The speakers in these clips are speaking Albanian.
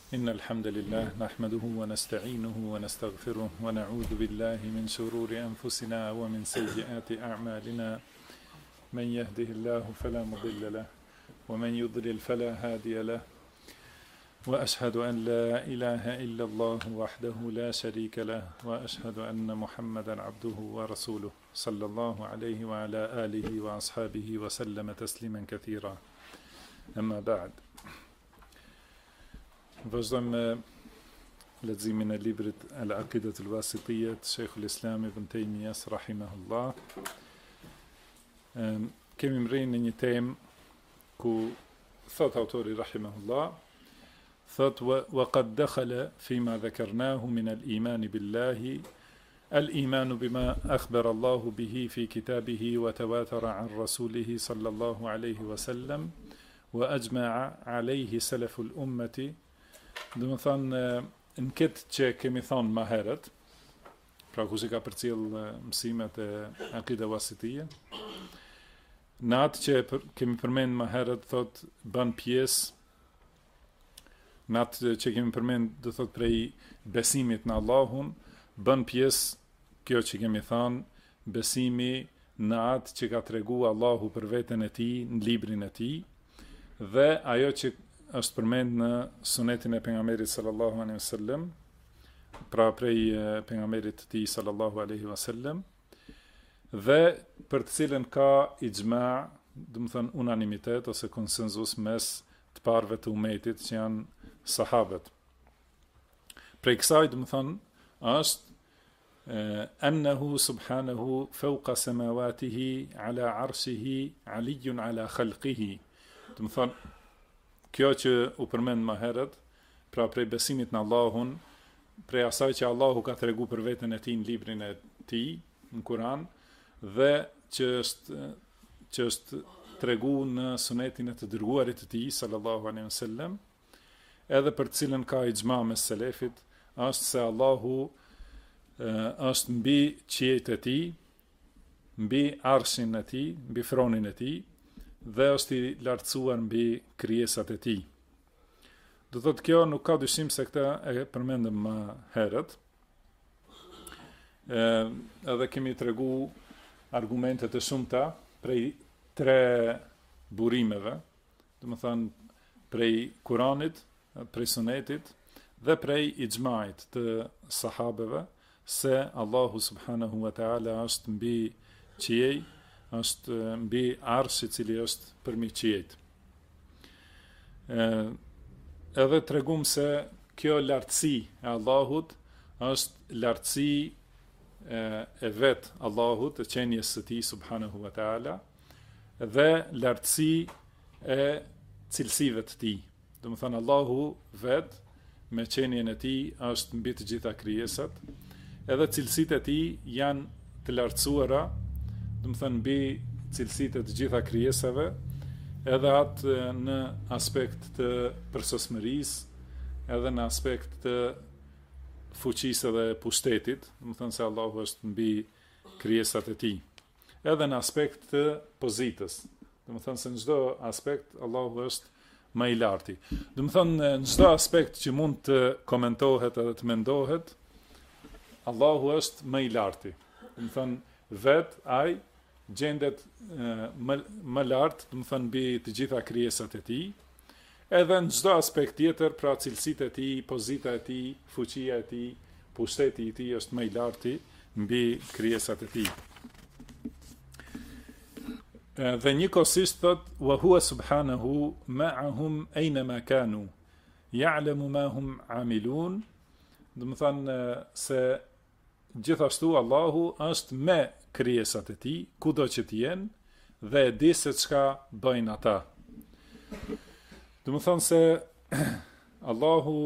إن الحمد لله نحمده ونستعينه ونستغفره ونعوذ بالله من شرور أنفسنا ومن سيئات أعمالنا من يهده الله فلا مضل له ومن يضلل فلا هادي له وأشهد أن لا إله إلا الله وحده لا شريك له وأشهد أن محمدا عبده ورسوله صلى الله عليه وعلى آله وأصحابه وسلم تسليما كثيرا أما بعد. Vazhdojmë me leximin e librit Al-Aqidat al-Wasitiyya të Sheikhul Islam Ibn Taymiyas rahimahullah. Kemi mërejnë në një temë ku thot autori rahimahullah, thot wa qad dakhala fima dhakarnahu min al-iman billahi al-iman bima akhbara Allahu bihi fi kitabihi wa tawatara an rasulihi sallallahu alayhi wa sallam wa ajma'a alayhi salaful ummati. Dhe më thanë, në këtë që kemi thonë ma herët, pra ku si ka përcjell mësimet e Akida Wasitije, në atë që kemi përmend ma herët, thot, ban pjesë, në atë që kemi përmend, dhe thot, prej besimit në Allahun, ban pjesë, kjo që kemi thonë, besimi në atë që ka tregu Allahu për veten e tij, në librin e tij, dhe ajo që është përmend në sunetin e pejgamberit sallallahu alaihi wasallam, pra prej pejgamberit të tij sallallahu alaihi wasallam, dhe për të cilën ka ixhma, do të thënë unanimitet ose konsenzus mes të parëve të umetit që janë sahabët. Prej kësaj do të thënë është annahu subhanahu fawqa samawatihi ala arshihi aliyun ala khalqihi. Do të thënë kjo që u përmend më herët, pra prej besimit në Allahun, prej asaj që Allahu ka tregu për veten e tij në librin e tij, në Kur'an, dhe që është tregu në sunetin e të dërguarit të tij sallallahu alaihi wasallam, edhe për të cilën ka ixhma mes selefit, është se Allahu është mbi qiejt e tij, mbi arshin e tij, mbi fronin e tij, dhe është i lartësuar mbi krijesat e tij. Do thotë kjo nuk ka dyshim se këtë e përmendëm më herët. Edhe kemi tregu argumente të shumta prej 3 burimeve, do të thënë prej Kuranit, prej Sunetit dhe prej ixhmait të sahabeve se Allahu subhanahu wa taala është mbi qiej, është mbi arshi i cili është përmi qiejt. Edhe tregum se kjo lartësi e Allahut është lartësi e vet Allahut, e qenjes së tij subhanahu wa taala, dhe lartësi e cilësive të tij. Do të thënë Allahu vet me qenjen e tij është mbi të gjitha krijesat, edhe cilësitë e tij janë të lartësuara, do të thënë mbi cilësitë të gjitha krijesave, edhe atë në aspekt të përsosmërisë, edhe në aspekt të fuqisë dhe pushtetit, do të thënë se Allahu është mbi krijesat e tij, edhe në aspekt të pozitës, do të thënë se në çdo aspekt Allahu është më i larti. Do të thënë në çdo aspekt që mund të komentohet edhe të mendohet, Allahu është më i larti. Do të thënë vet ai gjendet më lart, do të thënë mbi të gjitha krijesat e tij, edhe në çdo aspekt tjetër, pra cilësitë e tij, pozita e tij, fuqia e tij, pushteti i tij është më i larti mbi krijesat e tij. Dhe njëkohësisht thot wa huwa subhanahu ma'ahum aynama kanu ya'lamu ma hum amilun, do të thënë se gjithashtu Allahu është me krijesat e tij, kudo që të jenë, dhe e di se çka bëjnë ata. Do të thonë se Allahu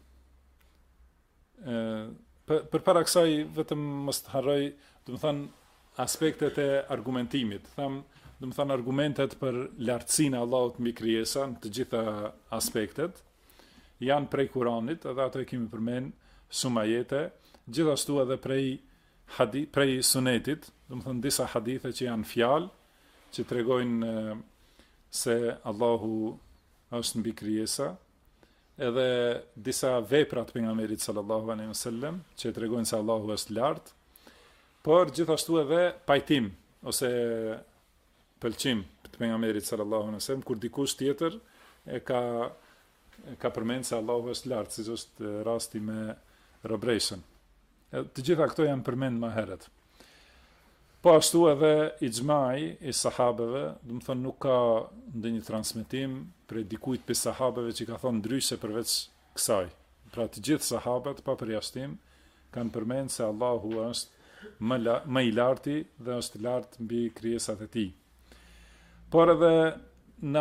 përpara kësaj vetëm mos të harroj, do të thonë aspektet e argumentimit. Do të thonë argumentet për lartësinë e Allahut mbi krijesa në të gjitha aspektet janë prej Kuranit, edhe ato e kemi përmend shumë ajete, gjithashtu edhe prej Sunetit, do të thënë disa hadithe që janë fjalë që tregojnë se Allahu është mbi krijesa, edhe disa vepra të pejgamberit sallallahu alaihi wasallam që tregojnë se Allahu është lart, por gjithashtu edhe pajtim ose pëlqim të pejgamberit sallallahu alaihi wasallam kur dikush tjetër e ka përmend se Allahu është lart, siç është rasti me robreshën. Të gjitha këto janë përmend më herët. Po ashtu edhe ixhmai i sahabeve, do të thonë nuk ka ndonjë transmetim për dikujt për sahabeve që ka thonë ndryshe përveç kësaj. Pra të gjithë sahabët pa përjashtim kanë përmend se Allahu është më i larti dhe është lart mbi krijesat e tij. Por edhe në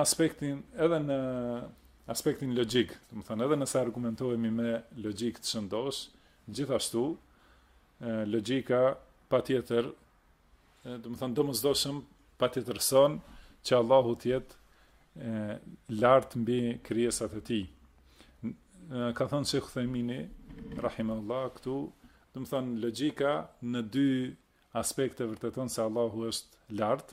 aspektin logjik, do të thonë edhe nëse argumentohemi me logjik të shëndosh, gjithashtu logjika patjetër, do të thonë domosdoshëm patjetër son që Allahu të jetë lart mbi krijesat e tij. Ka thënë Sheikh Uthaymini rahimahullah këtu, do të thonë logjika në dy aspekte vërteton se Allahu është lart.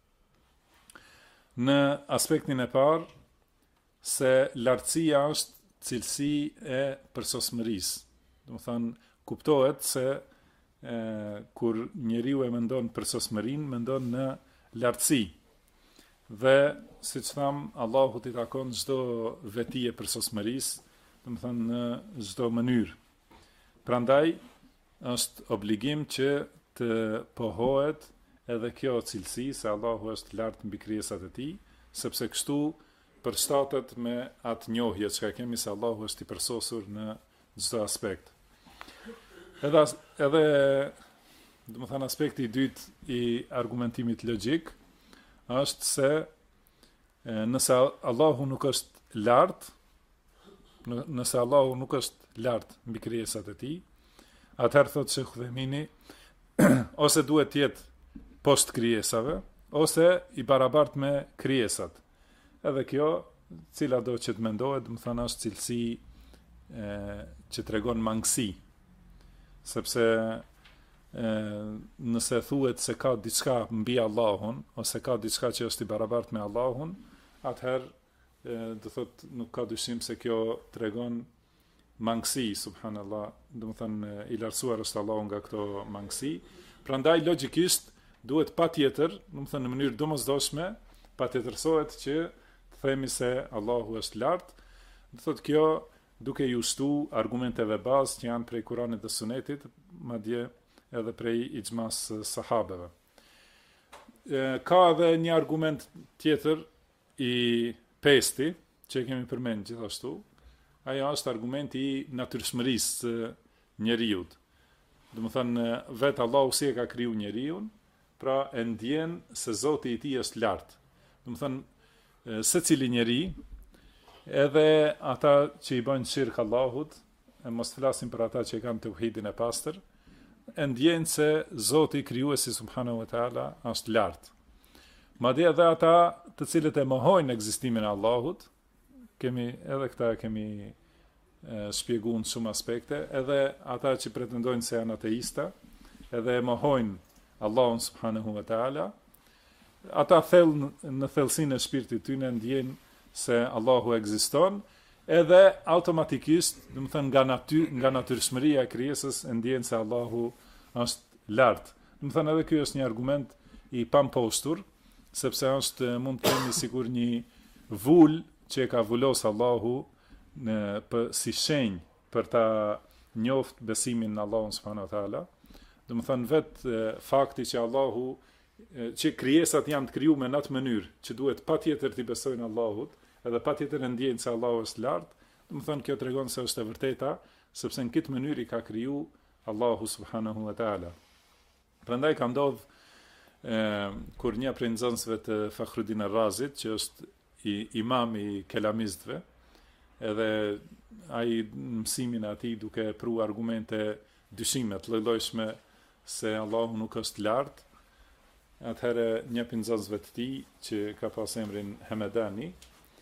Në aspektin e parë se lartësia është cilësi e përsosmërisë. Do të thonë kuptohet se kur njeriu e mendon përsosmërinë, mendon në lartësi. Dhe siç tham, Allahut i takon çdo veti e përsosmërisë, do të thonë në çdo mënyrë. Prandaj është obligim që të pohohet edhe kjo cilësi se Allahu është lart mbi krijesat e tij, sepse kështu përshtatet me atë njohje që kemi se Allahu është i përsosur në çdo aspekt. Edhe do të thënë aspekti i dytë i argumentimit logjik është se nëse Allahu nuk është lart, nëse Allahu nuk është lart mbi krijesat e tij, atëherë thotë Sheikh Uthaymini, ose duhet të jetë poshtë krijesave, ose i barabartë me krijesat. Edhe kjo, cila do që të mendohet, do të thënë është cilësi që tregon mangësi, sepse nëse thuhet se ka diçka mbi Allahun ose ka diçka që është i barabartë me Allahun, atëherë do thotë nuk ka dyshim se kjo tregon mangësi, subhanallahu, do të thënë i lartësuar është Allahu nga këto mangësi. Prandaj logjikisht duhet patjetër, do të thënë në mënyrë domosdoshme, patjetërsohet që të themi se Allahu është lart. Do thotë kjo duke ju shtu argumenteve bazë që janë prej Kuranit dhe Sunetit, madje edhe prej ixhmas sahabeve. Ka edhe një argument tjetër i pesti, që kemi përmend gjithashtu, ajo është argumenti i natyrshmërisë njeriut. Do të thënë vetë Allahu si e ka kriju njeriun, pra e ndjen se Zoti i tij është lart. Do të thënë secili njeri, edhe ata që i bëjnë shirk Allahut, e mos flasim për ata që i kanë tauhidin e pastër, e ndjen se Zoti krijuesi subhanahu wa taala është lart. Madje edhe ata të cilët e mohojnë ekzistimin e Allahut, kemi shpjeguar në shumë aspekte, edhe ata që pretendojnë se janë ateista, edhe e mohojnë Allahun subhanahu wa taala, ata në thellësinë e shpirtit tyre ndjejnë se Allahu ekziston, edhe automatikisht, do të thënë nga natyrshmëria e krijesës e ndjejnë se Allahu është lart. Do të thënë edhe ky është një argument i pampostur, sepse është mund të themi sikur një vul që e ka vulos Allahu si shenjë për ta njoftë besimin në Allahun subhanahu wa taala. Do të thënë vetë fakti që Allahu që krijesat janë të krijuar në atë mënyrë që duhet patjetër të besojnë Allahut, edhe patjetër ndjejnë se Allahu është lart, do të thënë kjo tregon se është e vërteta, sepse në këtë mënyrë i ka kriju Allahu subhanahu wa taala. Prandaj ka ndodh kur një prej nxënësve të Fakhruddin Ar-Razit, që është imam i kelamistëve, edhe ai mësimin e tij duke pru argumente dyshime të lloj-llojshme se Allahu nuk është lart, atëherë një prej nxënësve të tij që ka pas emrin Hemedani,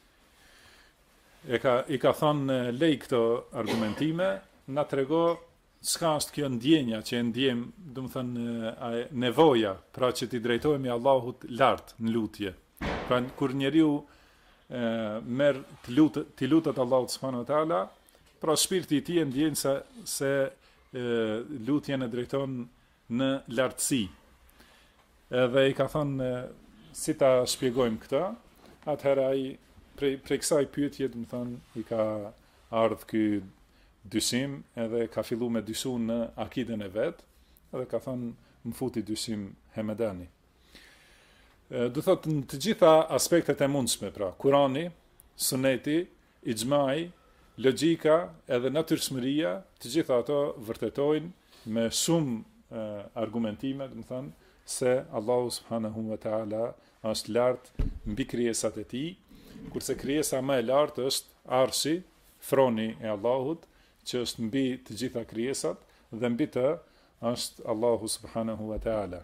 i ka thonë lej këto argumentime, na trego çka është kjo ndjenja që e ndjem, do të thënë nevoja, pra që t'i drejtohemi Allahut lart në lutje. Pra kur njeriu merr të lutet Allahut subhanahu wa taala, pra shpirti i tij ndjen se lutjen e drejton në lartësi. Edhe i ka thënë si ta shpjegojmë këtë, atëherë ai prej kësaj pyetje, do të thonë, i ka ardhur ky dyshim, edhe ka filluar me dyshu në akiden e vet, edhe ka thënë më futi dyshim Hemedani. Do thotë në të gjitha aspektet e mundshme, pra Kurani, Suneti, Ixhmai, logjika edhe natyrshmëria, të gjitha ato vërtetojnë me shumë argumentime, do të thonë, se Allahu subhanahu wa taala është lart mbi krijesat e tij, kurse krijesa më e lartë është Arshi, throni i Allahut, që është mbi të gjitha krijesat, dhe mbi të është Allahu subhanahu wa taala.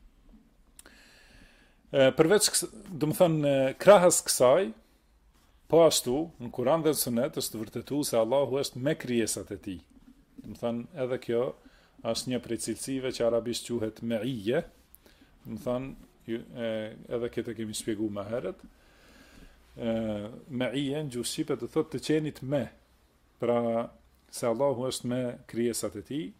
Përveç, do të thonë, krahas kësaj, po ashtu në Kur'an dhe Sunet është vërtetuar se Allahu është me krijesat e tij. Do të thonë, edhe kjo është një prej cilësive që arabisht quhet me'iyye. Do të thonë, edhe këtë kemi shpjeguar më herët. Me'iyye në gjuhë shqipe do thotë të qenit me, pra se Allahu është me krijesat e tij.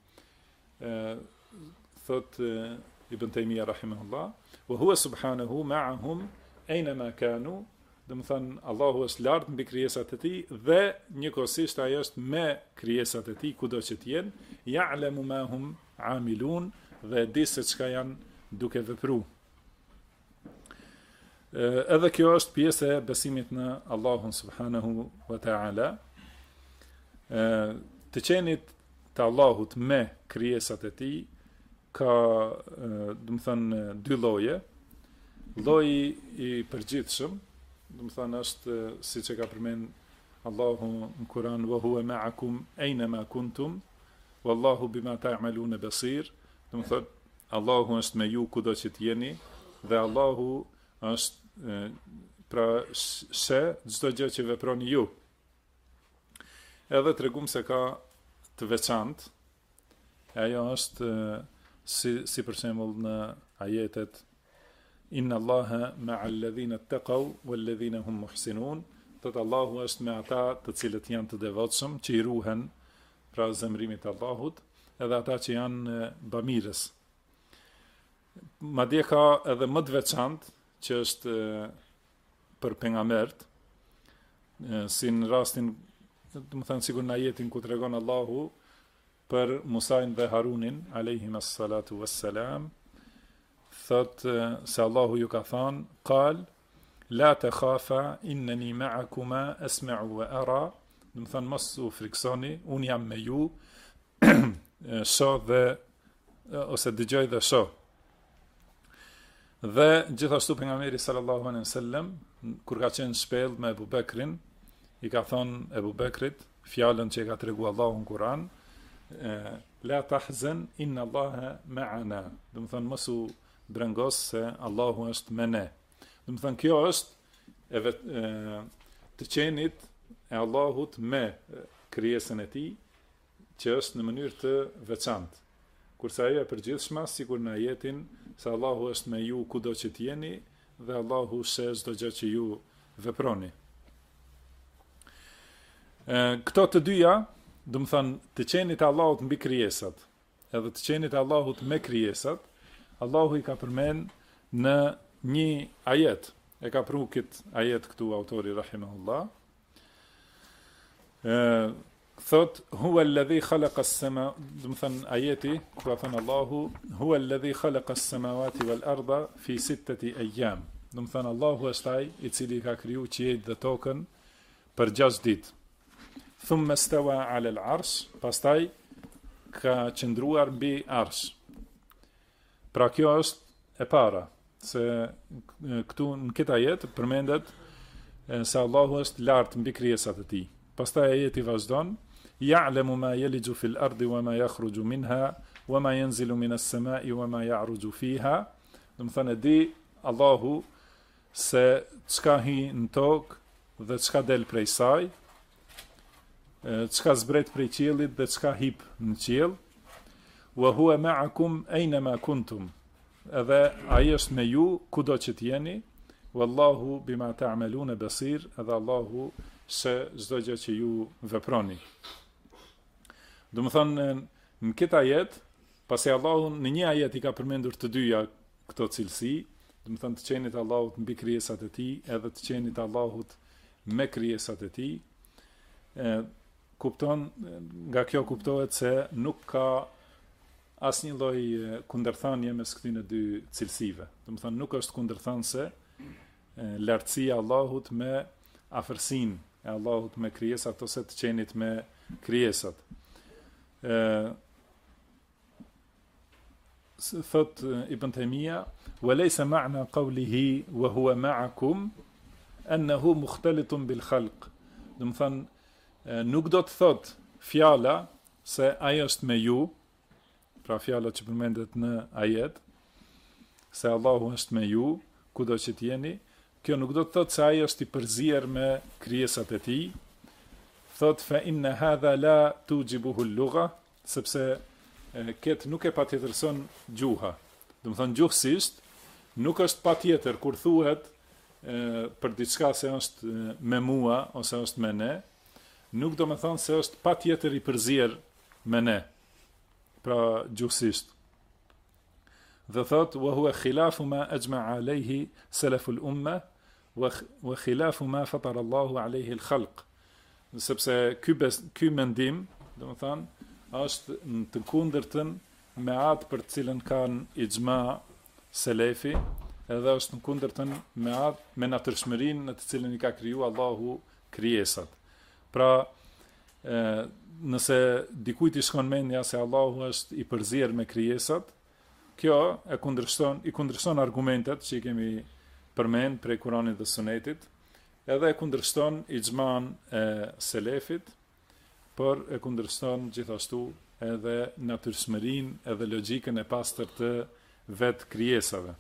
Thot Ibn Taymija rahimahullah, wa huwa subhanahu ma'ahum aynama kanu, do të thonë Allahu është lart mbi krijesat e tij dhe njëkohësisht ai është me krijesat e tij kudo që të jenë, ya'lamu ma hum 'amilun, dhe di se çka janë duke vepruar. Edhe kjo është pjesë e besimit në Allahun subhanahu wa ta'ala. Të qenit të Allahut me krijesat e tij ka, do të thënë, dy lloje. Lloji i përgjithshëm, do të thënë, është siç e ka përmend Allahu në Kur'an, wa huwa ma'akum aynama kuntum wallahu bima ta'malun basir. Do të thënë, Allahu është me ju kudo që të jeni, dhe Allahu është pra se çdo gjë që veproni ju. Edhe tregum se ka të veçantë, ajo është si për shembull në ajetet Inna Allaha ma'al ladhina ittaqaw wal ladhina hum muhsinun, thot Allahu është me ata të cilët janë të devotshëm, që i ruhen pra zemrimit të Allahut, edhe ata që janë bamirës. Madje ka edhe më të veçantë që është për pejgambert, si në rastin, do të thënë, sigur në ajetin ku tregon Allahu për Musajn dhe Harunin alayhim as-salatu was-salam, thot se Allahu ju ka thënë, qal la takhafa innani ma'akuma asma'u wa ara, do të thënë mos u friksoni, un jam me ju, shoh dhe ose dëgjoj dhe shoh. Dhe gjithashtu pejgamberi sallallahu alaihi wasallam, kur ka qenë shpellë me Abu Bekrin, i ka thonë Abu Bekrit fjalën që e ka treguar Allahu në Kur'an, la tahzan inna Allaha ma'ana, do të thënë mos u brengos se Allahu është me ne. Do të thënë kjo është të qenit e Allahut me krijesën e tij, që është në mënyrë të veçantë. Kurse ajo e përgjithshme, sikur në ajetin se Allahu është me ju kudo që të jeni, dhe Allahu sheh çdo gjë që ju veproni. Këto të dyja, do të thënë, të qenit e Allahut mbi krijesat, edhe të qenit e Allahut me krijesat, Allahu i ka përmend në një ajet. E ka pru këtë ajet këtu autori rahimahullah. Thot, huwa alladhi khalaqa as-samaa, do të thënë ajeti ku ka thënë Allahu, huwa alladhi khalaqa as-samawati wal arda fi 6 ayyam. Do të thënë Allahu është ai i cili ka kriju qiejt dhe tokën për 6 ditë. Thumma stawa 'ala al-'arsh, pastaj ka qëndruar mbi arsh. Pra kjo është e para, se këtu në këtë ajet përmendet se Allahu është lart mbi krijesat e tij. Pastaj ajeti vazhdon, ya'lamu ma yaliju fil ardi wa ma yakhruju minha wa ma yanzilu minas samai wa ma ya'ruju fiha. Do të thënë di Allahu se çka hi në tokë dhe çka del prej saj, çka zbret prej qiellit dhe çka hip në qiell. Wa huwa ma'akum aynama kuntum. Edhe ai është me ju kudo që të jeni, wallahu bima ta'maluna basir, edhe Allahu se çdo gjë që ju veproni. Do të thonë në këtë ajet, pasi Allahu në një ajet i ka përmendur të dyja këto cilësi, do të thonë të qenit Allahut mbi krijesat e tij, edhe të qenit Allahut me krijesat e tij, kupton, nga kjo kuptohet se nuk ka asnjë lloj kundërthanie mes këtyre dy cilësive. Do të thonë nuk është kundërthanse lartësia e Allahut me afërsinë e Allahut me krijesat ose të qenit me krijesat. Thot Ibn Taymija, "Walaysa ma'na qawlihi wa huwa ma'akum annahu mukhtalitun bil khalq." Do të thonë nuk do të thot fjala se ai është me ju, pra fjala që përmendet në ajet, se Allahu është me ju, kudo që t'jeni, kjo nuk do të thot se ai është i përzier me krijesat e tij. Thot fa inna hadha la tujibuhu al-lugha, sepse këtë nuk e patjetërson gjuha. Do të thonë gjuhësisht nuk është patjetër kur thuhet për diçka se është me mua ose është me ne, nuk do me thonë se është patjetër i përzier me ne. Pra gjuhësisht. Dhe thot wa huwa khilafu ma ajma'a alayhi salaful umma wa khilafu ma fatara Allahu alayhi al-khalq. Sepse ky mendim, do të thonë, është në të kundërtën me atë për të cilën kanë ixhma selefi, edhe është në kundërtën me atë me natyrshmërinë në të cilën i ka kriju Allahu krijesat. Pra, nëse dikujt i shkon mendja se Allahu është i përzier me krijesat, kjo i kundërshton argumentet që i kemi përmend prej Kuranit dhe Sunetit, edhe e kundërshton ixhman e selefit, por e kundërshton gjithashtu edhe natyrshmërinë edhe logjikën e pastër të vetë krijesave.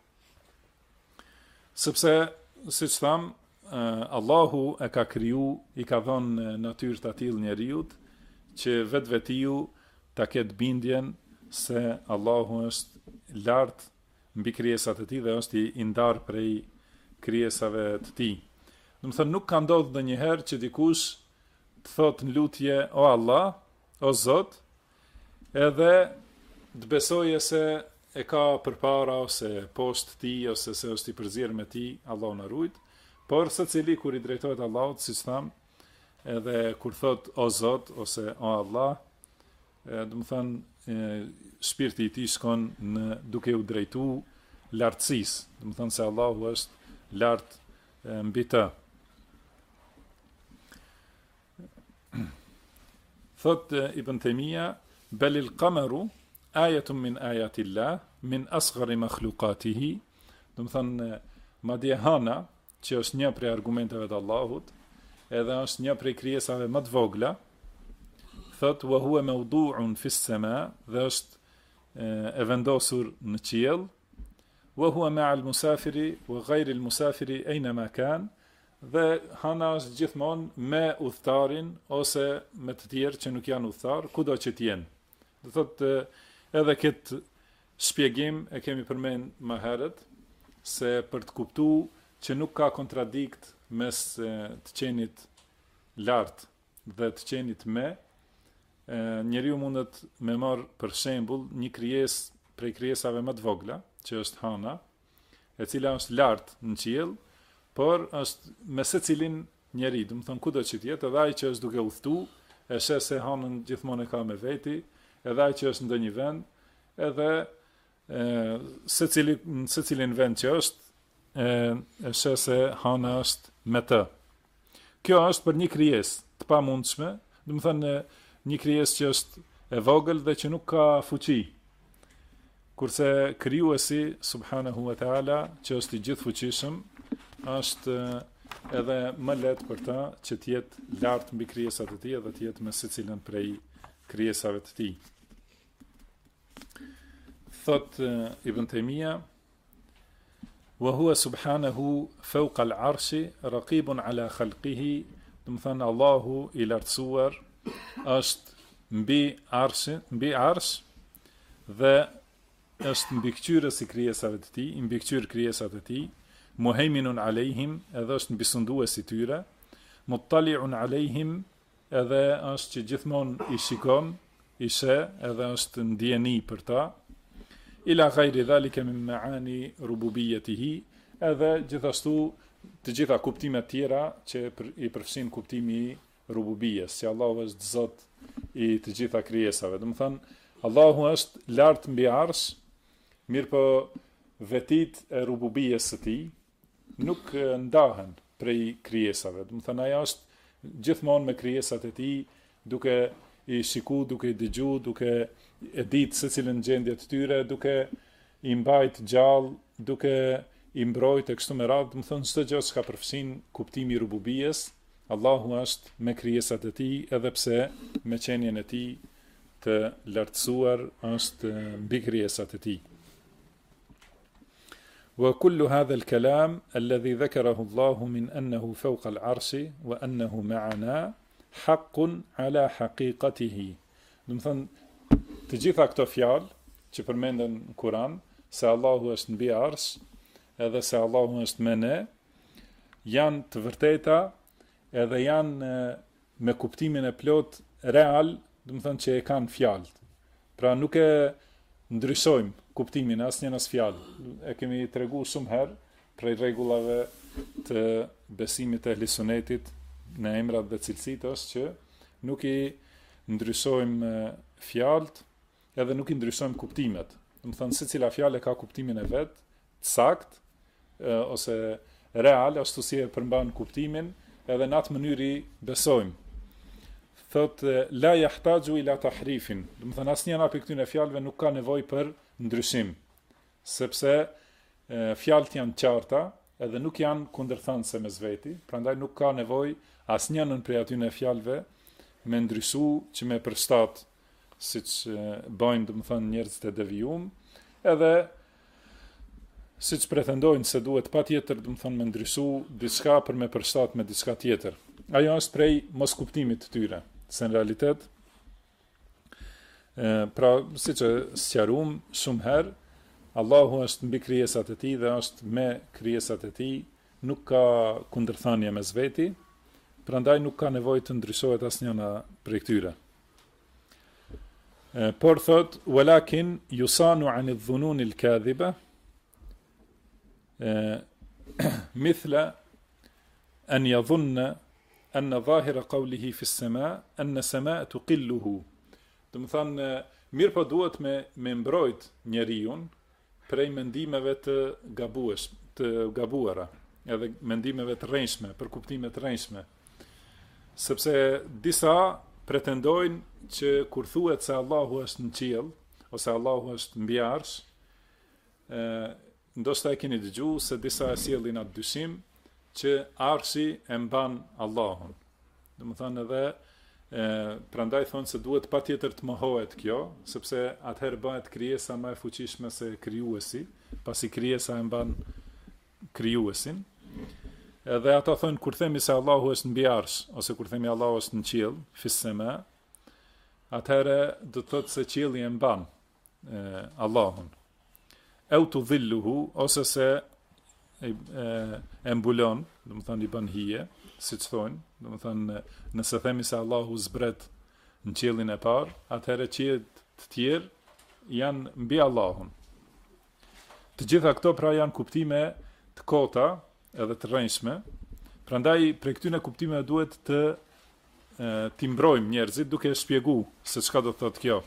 Sepse, siç tham, Allahu e ka kriju, i ka dhënë natyrë të atill njeriut, që vetvetiu ta ketë bindjen se Allahu është lart mbi krijesat e tij dhe është i ndar prej krijesave të tij. Do të thonë nuk ka ndodhur ndonjëherë që dikush të thotë në lutje o Allah, o Zot, edhe të besojë se e ka përpara ose poshtë tij ose se është i përzier me tij, Allahu na ruaj. Por secili kur i drejtohet Allahut, siç tham, edhe kur thot o Zot ose o Allah, do të thonë shpirti i tij shkon në duke u drejtuar lartësisë, do të thonë se Allahu është lart mbi të. Thot Ibn Taymija, balil qamaru ayatun min ayatillah min asghari makhluqatihi, do të thonë madje hana, që është një prej argumenteve të Allahut, edhe është një prej krijesave më të vogla, thot wa huwa mawdu'un fi as-sama, dhe është e vendosur në qiell, wa huwa ma'a al-musafiri wa ghayri al-musafiri aynama kan, dhe hana është gjithmonë me udhëtarin ose me të tjerë që nuk janë udhëtar, kudo që të jenë. Do thotë edhe këtë shpjegim e kemi përmend më herët, se për të kuptuar që nuk ka kontradikt mes të qenit lart dhe të qenit me, njeriu mundet me marr për shembull një krijesë prej krijesave më të vogla, që është hana, e cila është lart në qiell, por është me secilin njeri, do të thonë kudo që të jetë, edhe ai që është duke udhëtu, e sheh se hanën gjithmonë e ka me veti, edhe ai që është në ndonjë vend, edhe secilin vend që është, e sheh se hana është me të. Kjo është për një krijesë të pamundshme, do të thonë një krijesë që është e vogël dhe që nuk ka fuqi. Kurse krijuesi subhanahu wa taala, që është i gjithfuqishëm, është edhe më lehtë për ta që të jetë lart mbi krijesat e tij dhe të jetë me secilën prej krijesave të tij. Thot Ibn Taymija, wa huwa subhanahu fawqa al-'arshi raqibun 'ala khalqihi, do të thonë Allahu i lartësuar është mbi arsh dhe është mbikëqyrës i krijesave të tij, i mbikëqyr krijesat e tij, muhejminun alejhim, edhe është mbisundues i tyre, muttali'un alejhim, edhe është që gjithmonë i shikon, i sheh, edhe është ndjeni për ta, ila ghayri dhalika min ma'ani rububiyatihi, edhe gjithashtu të gjitha kuptimet tjera që i përfshin kuptimi i rububijes, që Allahu është Zot i të gjitha krijesave. Do të thonë, Allahu është lart mbi arsh, mirëpo vetit e rububijes së tij nuk ndahen prej krijesave. Do të thonë, ajo është gjithmonë me krijesat e tij, duke i shiku, duke i dëgju, duke e ditë secilën gjendje të tyre, duke i mbajt gjallë, duke i mbrojt e kështu me radhë. Do të thonë, çdo gjë që ka përfshin kuptimi i rububijes, Allahu është me krijesat e tij, edhe pse me qenien e tij të lartësuar është mbi krijesat e tij. Wa kullu hadha al-kalam alladhi dhakarahu Allahu min annahu fawqa al-'arshi wa annahu ma'ana haqqun ala haqiqatihi. Do të thonë, të gjitha këto fjalë që përmenden në Kur'an, se Allahu është mbi arsh, edhe se Allahu është me ne, janë të vërteta, edhe janë me kuptimin e plot real, do të thonë që e kanë fjalët. Pra nuk e ndryshojmë kuptimin asnjë as fjalë. E kemi treguar shumë herë prej rregullave të besimit të ehlisonetit në emrat dhe cilësitë është që nuk i ndryshojmë fjalët, edhe nuk i ndryshojmë kuptimet. Do të thonë, secila fjalë ka kuptimin e vet, të saktë, ose real, ashtu si e përmban kuptimin, edhe në atë mënyrë i besojmë. Thot, la yahtaju ila tahrifin. Do të thonë, asnjëra prej këtyre fjalëve nuk ka nevojë për ndryshim, sepse fjalët janë qarta, edhe nuk janë kundërthënëse mes veti, prandaj nuk ka nevojë asnjënën prej atyre fjalëve me ndryshu që me përshtat, siç bëjnë, do të thonë, njerëzit e devijuar, edhe siç pretendojnë se duhet patjetër, do të thonë, me ndryshu diçka për me përshtat me diçka tjetër. Ajo është prej mos kuptimit të tyre, se në realitet, pra siç e sqaruam shumë herë, Allahu është mbi krijesat e tij dhe është me krijesat e tij, nuk ka kundërthënie mes veti, prandaj nuk ka nevojë të ndryshohet asnjëna prej këtyre. Por thot, walakin yusanu an adh-dhunun al-kadhiba مثل أن يظن أن ظاهر قوله في السماء أن السماء تقله. Do të thonë, mirë po duhet me mbrojt njeriun prej mendimeve të gabuara, edhe mendimeve të rrënjshme, për kuptime të rrënjshme. Sepse disa pretendojnë që kur thuhet se Allahu është në qiell, ose Allahu është mbi arsh, ndoshta e keni dëgjuar se disa e sjellin atë dyshim që arshi e mban Allahun. Domethënë edhe prandaj thonë se duhet patjetër të mohohet kjo, sepse atëherë bëhet krijesa më e fuqishme se krijuesi, pasi krijesa e mban krijuesin. Edhe ata thonë, kur themi se Allahu është mbi arsh, ose kur themi Allahu është në qiell, fis sema, atëherë do të thotë se qielli e mban Allahun. E të dhilluhu, ose se e mbulon, do të thonë i bën hije, siç thonë, do të thonë, nëse themi se Allahu zbret në qiellin e parë, atëherë qiellit të tjerë janë mbi Allahun. Të gjitha këto pra janë kuptime të kota edhe të rrënjshme, prandaj prej këtyre kuptimeve duhet të t'i mbrojmë njerëzit duke shpjeguar se çka do të thotë kjo.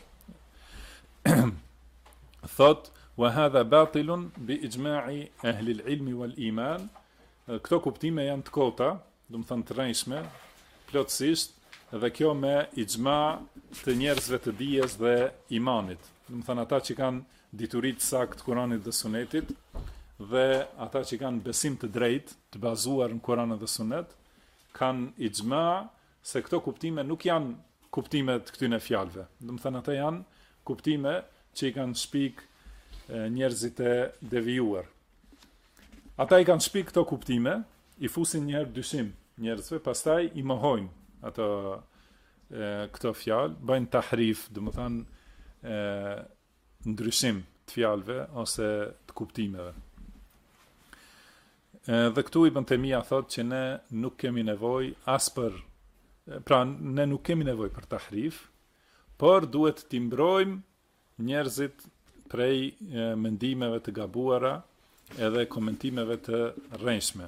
Thot, wa hadha batilun bi ijma'i ahli al-ilmi wal-iman. Këto kuptime janë të kota, do të thonë të rrënjshme, plotësisht, dhe kjo me ijma të njerëzve të dijes dhe imanit. Do të thonë ata që kanë diturit sakt Kuranit dhe Sunetit, dhe ata që kanë besim të drejtë, të bazuar në Kuran dhe Sunet, kanë ijma se këto kuptime nuk janë kuptime të këtyre fjalëve. Do të thonë ata janë kuptime që i kanë shpik njerëzit e devijuar. Ata i kanë shpik këto kuptime, i fusin njëherë dyshim njerëzve, pastaj i mohojnë ato këto fjalë, bëjnë tahrif, do të thonë ndryshim të fjalëve ose të kuptimeve. Dhe këtu Ibn Taymija thot që ne nuk kemi nevojë as për, pra ne nuk kemi nevojë për tahrif, por duhet t'i mbrojmë njerëzit prej mendimeve të gabuara edhe komentimeve të rrënjshme.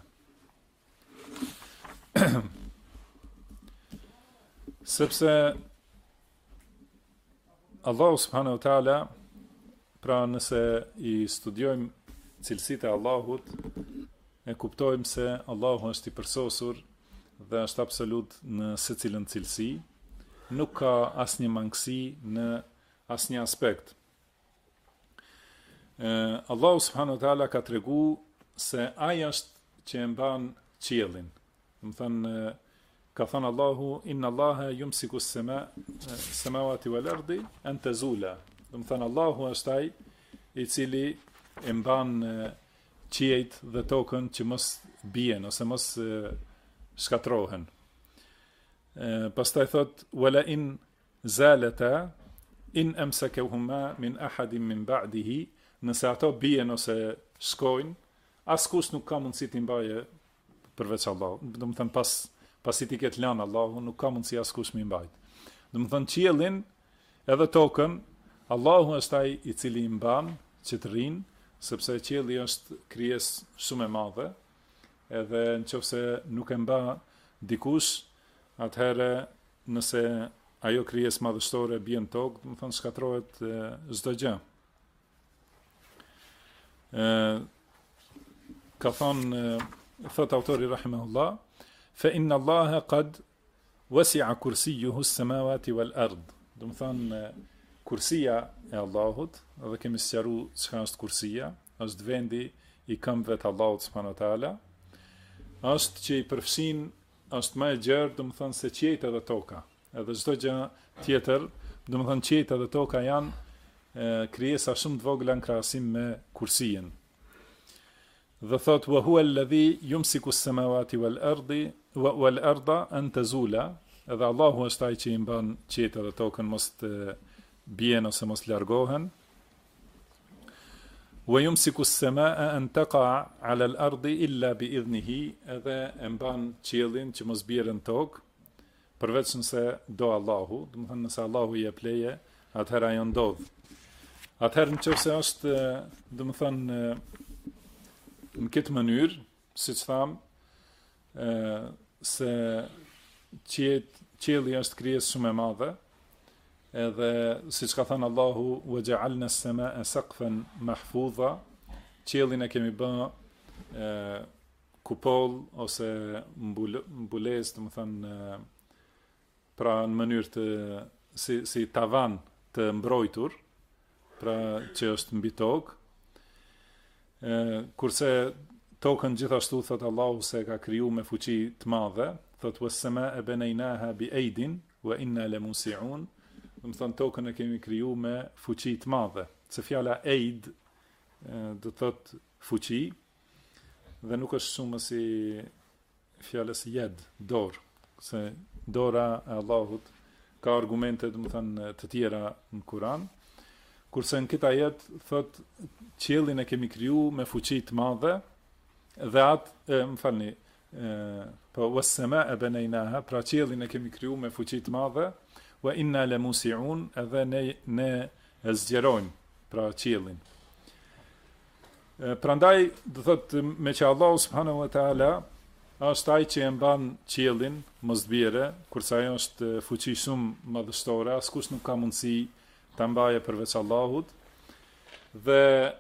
Sepse Allahu subhanahu wa taala, pra nëse i studiojmë cilësitë e Allahut, e kuptojmë se Allahu është i përsosur dhe është absolut në secilën cilësi, nuk ka asnjë mangësi në asnjë aspekt. Allahu subhanahu wa taala ka tregu se ai është që e mban qiellin. Do të thënë, ka thënë Allahu inna Allaha yumsiku as-samawati wal ardi an tazula. Do të thënë Allahu është ai i cili e mban qiejt dhe tokën që mos bien ose mos shkatrohen. Pastaj thot wala in zalata in amsakahuma min ahadin min ba'dihi, nëse ato bien ose shkojnë, askush nuk ka mundësi t'i mbaje përveç Allahut. Do të thënë pasi ti ketë lënë Allahu, nuk ka mundësi askush mi mbajt. Do të thënë qiellin edhe tokën, Allahu është ai i cili i mban që të rrinë, sepse qielli është krijesë shumë e madhe, edhe nëse nuk e mba dikush, atëherë nëse ajo krijesë madhështore bie në tokë, do të thënë shkatrohet çdo gjë. Ka thonë, thot autori rahimahullah, fa inna Allaha qad wasi'a kursiyuhu as-samawati wal ard. Do të thënë kursia e Allahut, edhe kemi sqaruar çka është kursia, është vendi i këmbëve të Allahut subhanahu wa taala, është që i përfshin, është më e gjerë, do të thënë se qiejt edhe toka. Edhe çdo gjë tjetër, do të thënë qiejt edhe toka janë krijesa shumë të vogla në krahasim me kursien. Dhe thot wa huwa alladhi yumsiku as-samawati wal arda an tazula, edhe Allahu është ai që i mban qiejt edhe tokën mos të bien ose mos largohen. Wa yumsiku as-samaa an taqa 'ala al-ardi illa bi idhnihi, edhe e mban qiellin që mos bjerë në tokë përveç nëse do Allahu, do të thënë nëse Allahu i jep leje, atëherë ajo ndodh. Atëherë nëse është, do të thënë, në këtë mënyrë, siç tham, se qielli është krijesë shumë e madhe, edhe siç ka thënë Allahu wa ja'alna as-samaa saqfan mahfuza, qiellin e kemi bë kupoll ose mbulesë, do të thënë, pra në mënyrë të si tavan të mbrojtur, pra që është mbi tokë. Kurse tokën gjithashtu thot Allahu se ka kriju me fuqi të madhe, thot was-samaa banaynaha bi aydin wa inna lamusi'un. Do të thonë tokën e kemi kriju me fuqi të madhe. Se fjala aid do të thot fuqi, dhe nuk është shumë si fjalës yad, dorë, se dora e Allahut ka argumente, do të thënë, të tjera në Kur'an, kurse në këtë ajet thot qiellin e kemi kriju me fuqi të madhe, dhe po was-samaa banaynaha, pra qiellin e kemi kriju me fuqi të madhe, wa inna lamusi'un, edhe ne e zgjerojmë pra qiellin. Prandaj do thot me që Allahu subhanahu wa taala është ai që e mban qiellin mos bjerë, kurse ajo është fuqi shumë madhështore, askush nuk ka mundësi ta mbaje përveç Allahut. Dhe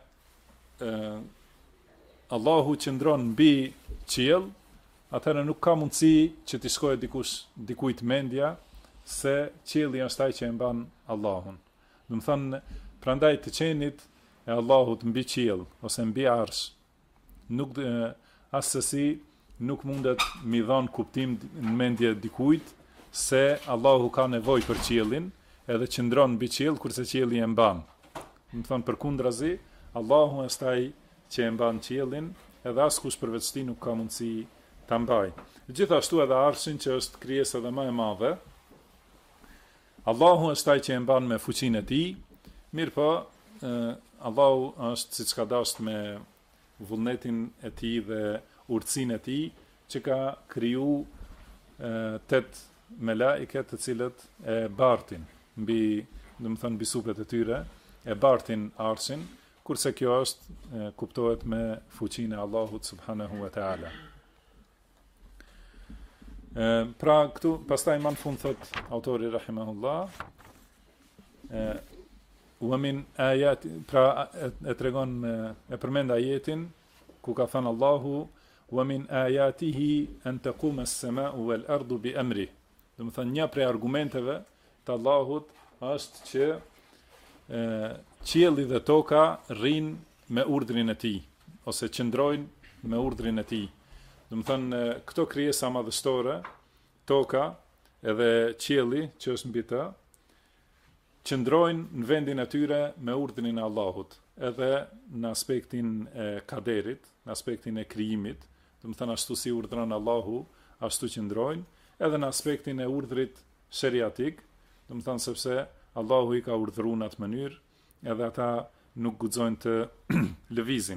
Allahu qëndron mbi qiell, atëherë nuk ka mundësi që t'i shkojë dikujt mendja se qielli është ai që e mban Allahun. Do të thënë, prandaj të qenit e Allahut mbi qiell ose mbi arsh, nuk asesi nuk mundet mi dhon kuptim në mendje dikujt se Allahu ka nevojë për qiellin, edhe qëndron mbi qiell kurse qielli e mban. Do të thonë përkundrazi, Allahu është ai që e mban qiellin, edhe askush përveç tij nuk ka mundësi ta mbajë. Gjithashtu edhe arshin që është krijesë edhe më e madhe, Allahu është ai që e mban me fuqinë e tij, mirëpo Allahu është siç ka dashur me vullnetin e tij dhe urtësinë e tij që ka kriju 8 melaike të cilët e bartin mbi, domethënë mbi supet e tyre, e bartin arshin, kurse kjo është kuptohet me fuqinë e Allahut subhanahu wa taala. Pra këtu pastaj më në fund thot autori rahimahullah wa min ayati, pra e tregon e përmend ajetin ku ka thënë Allahu wa min ayatihi an taquma as-sama'u wal ardu bi amri. Do të thënë një prej argumenteve të Allahut është që qielli dhe toka rrin me urdhrin e tij ose qëndrojnë me urdhrin e tij. Do të thënë këto krijesa madhështore, toka edhe qielli që është mbi të, qëndrojnë në vendin e tyre me urdhrin e Allahut, edhe në aspektin e kaderit, në aspektin e krijimit, do të thënë ashtu si urdhron Allahu, ashtu qëndrojnë, edhe në aspektin e urdhrit sheriatik, do të thënë sepse Allahu i ka urdhëruar në atë mënyrë, edhe ata nuk guxojnë të lëvizin.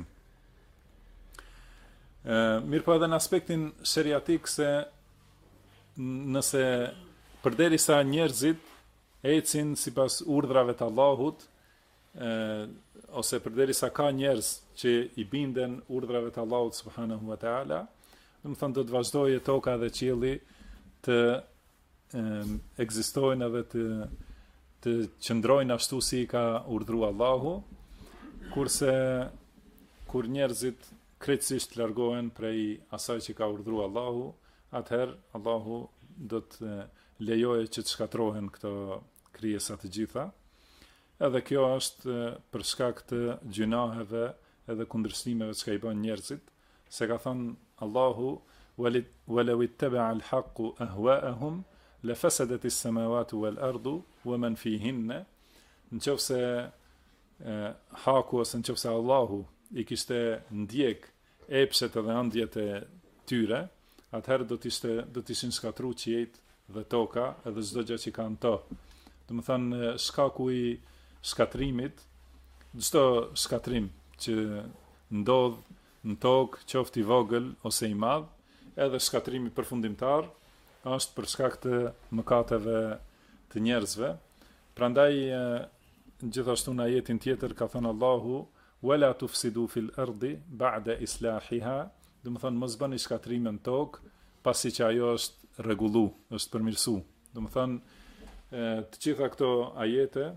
Mirë po edhe në aspektin sheriatik se nëse përderisa njerëzit ecin sipas urdhrave të Allahut, ose përderisa ka njerëz që i binden urdhrave të Allahut subhanahu wa taala, do të thonë do të vazhdojë toka dhe qielli të ekzistojnë edhe të qëndrojnë ashtu si ka urdhëruar Allahu, kurse kur njerëzit krejtësisht largohen prej asaj që ka urdhëruar Allahu, atëherë Allahu do të lejojë që të shkatrohen këto krijesa të gjitha. Edhe kjo është për shkak të gjunaheve edhe kundërshtimeve që i bën njerëzit, se ka thënë Allahu walau ittaba'a al-haqqu ahwa'ahum lafasadat as-samawati wal-ardu wa man fihinna. Nëse haku ose nëse Allahu i kishte ndjek epshet edhe ëndjet e tyre, atëherë do të ishin shkatruar qiejt dhe toka edhe çdo gjë që kanë to. Do të thënë shkaku i shkatrimit, çdo shkatrim që ndodh në tokë, qoftë i vogël ose i madh, edhe shkatrimi përfundimtar është për shkak të mëkateve të njerëzve. Prandaj gjithashtu në ajetin tjetër ka thënë Allahu wala tufsidu fil ardi ba'da islahiha, do të thënë mos bëni shkatrime në tokë pasi që ajo është rregullu, është përmirësu. Do të thënë të gjitha këto ajete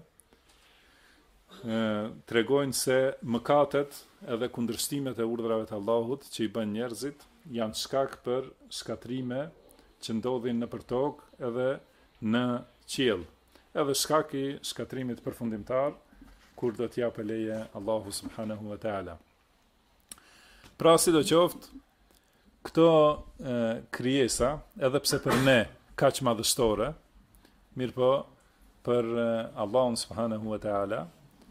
tregojnë se mëkatet edhe kundërshtimet e urdhrave të Allahut që i bën njerëzit janë shkak për shkatrime që ndodhin nëpër tokë edhe në qiell. Edhe shkak i shkatrimit përfundimtar kur do të japë leje Allahu subhanahu wa taala. Pra sidoqoftë, këto krijesa, edhe pse për ne kaq madhështore, mirë po për Allahun subhanahu wa taala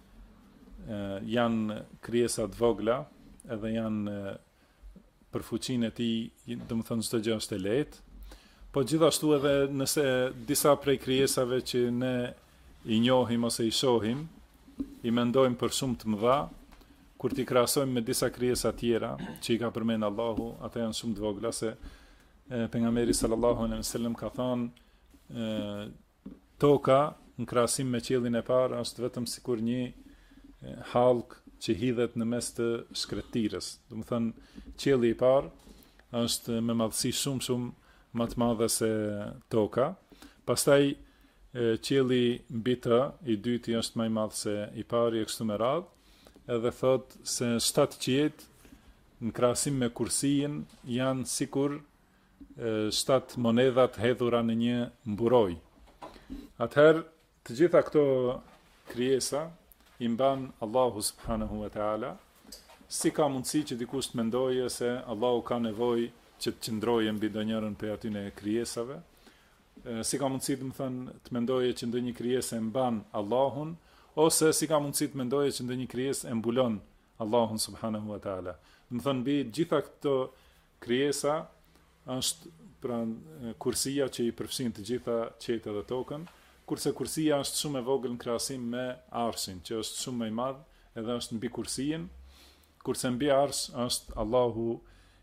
janë krijesa të vogla, edhe janë për fuqinë e tij, domethënë çdo gjë është e lehtë. Po gjithashtu edhe nëse disa prej krijesave që ne i njohim ose i shohim, i mendojmë për shumë të mëdha, kur t'i krahasojmë me disa krijesa tjera që i ka përmend Allahu, ata janë shumë të vogla, se pejgamberi sallallahu alaihi wasallam ka thënë toka në krahasim me qiellin e parë është vetëm sikur një hallk që hidhet në mes të shkretirës. Do të thënë qielli i parë është me madhësi shumë më të madhe se toka. Pastaj qielli mbi të, i dyti është më i madh se i pari e kështu me radhë, edhe thot se 7 qiejt në krahasim me kursiyin janë sikur 7 monedha të hedhura në një mburoj. Atëherë, të gjitha këto krijesa i mban Allahu subhanahu wa taala. Si ka mundësi që dikush të mendojë se Allahu ka nevojë që të qëndrojë mbi ndonjërin prej atyre krijesave? Si ka mundësi të mendojë që ndonjë krijesë e mban Allahun, ose si ka mundësi të mendojë që ndonjë krijesë e mbulon Allahun subhanahu wa taala? Do të thënë mbi gjitha këto krijesa është pra kursia që i përfshin të gjitha qiejtë dhe tokën, kurse kursia është shumë e vogël në krahasim me arshin, që është shumë më i madh edhe është mbi kursiyin, kurse mbi arsh është Allahu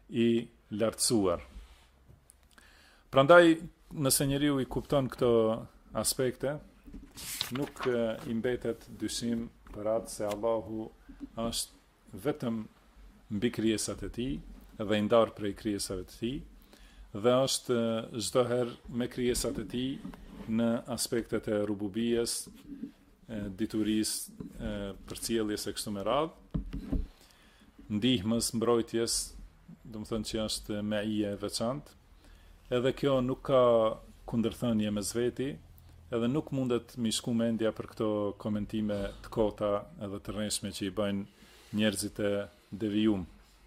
i lartësuar. Prandaj, nëse njeriu i kupton këto aspekte, nuk i mbetet dyshim për atë se Allahu është vetëm mbi krijesat e tij dhe i ndarë prej krijesave të tij dhe është çdo herë me krijesat e tij në aspektet e rububijes, diturisë, përcjelljes e kështu me radhë, ndihmës, mbrojtjes, do të thënë që është meije e veçantë. Edhe kjo nuk ka kundërthënie mes veti, edhe nuk mundet mi shku mendja për këto komentime të kota edhe të rreshme që i bëjnë njerëzit e devijum.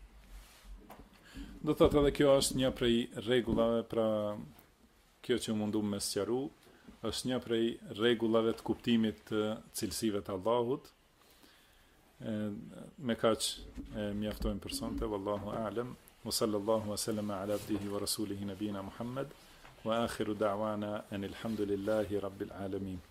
Do thotë edhe kjo është një prej rregullave, pra kjo që mundu me sqaru, është një prej rregullave të kuptimit të cilësive të Allahut. Me kaq mjaftojmë për sonte, wallahu a'lam, wa sallallahu wa sallama ala abdihi wa rasulihi nabina Muhammad, wa akhiru da'wana anil hamdulillahi rabbil alamin.